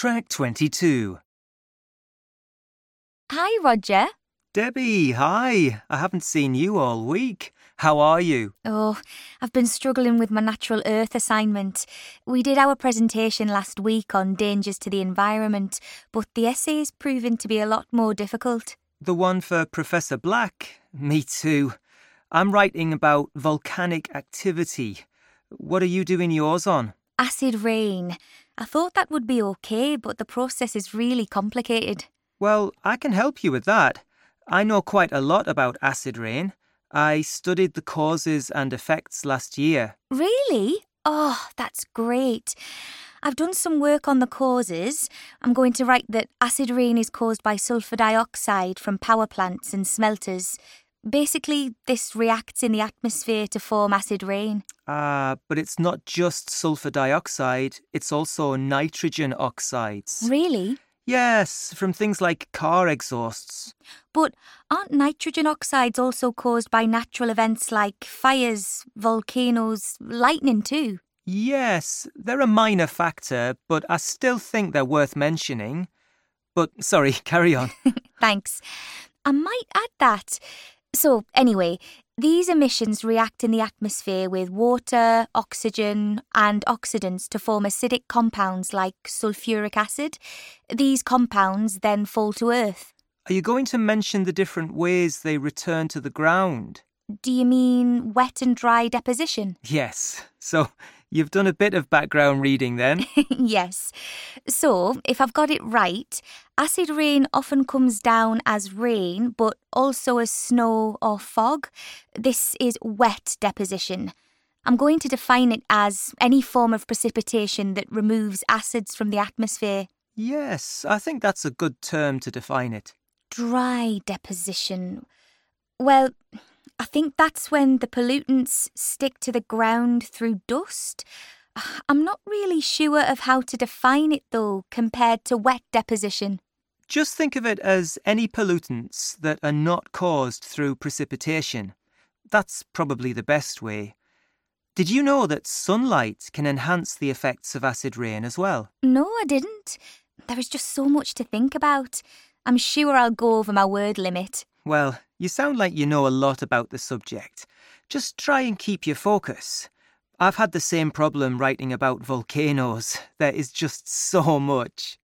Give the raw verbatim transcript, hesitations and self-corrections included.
Track twenty-two. Hi, Roger. Debbie, hi. I haven't seen you all week. How are you? Oh, I've been struggling with my Natural Earth assignment. We did our presentation last week on dangers to the environment, but the essay's proven to be a lot more difficult. The one for Professor Black? Me too. I'm writing about volcanic activity. What are you doing yours on? Acid rain. I thought that would be okay, but the process is really complicated. Well, I can help you with that. I know quite a lot about acid rain. I studied the causes and effects last year. Really? Oh, that's great. I've done some work on the causes. I'm going to write that acid rain is caused by sulfur dioxide from power plants and smelters. Basically, this reacts in the atmosphere to form acid rain. Ah, uh, but it's not just sulfur dioxide, it's also nitrogen oxides. Really? Yes, from things like car exhausts. But aren't nitrogen oxides also caused by natural events like fires, volcanoes, lightning too? Yes, they're a minor factor, but I still think they're worth mentioning. But, sorry, carry on. Thanks. I might add that. So, anyway, these emissions react in the atmosphere with water, oxygen and oxidants to form acidic compounds like sulfuric acid. These compounds then fall to Earth. Are you going to mention the different ways they return to the ground? Do you mean wet and dry deposition? Yes. So, you've done a bit of background reading then? Yes. So, if I've got it right, acid rain often comes down as rain, but also as snow or fog. This is wet deposition. I'm going to define it as any form of precipitation that removes acids from the atmosphere. Yes, I think that's a good term to define it. Dry deposition. Well, I think that's when the pollutants stick to the ground through dust. I'm not really sure of how to define it though, compared to wet deposition. Just think of it as any pollutants that are not caused through precipitation. That's probably the best way. Did you know that sunlight can enhance the effects of acid rain as well? No, I didn't. There is just so much to think about. I'm sure I'll go over my word limit. Well, you sound like you know a lot about the subject. Just try and keep your focus. I've had the same problem writing about volcanoes. There is just so much.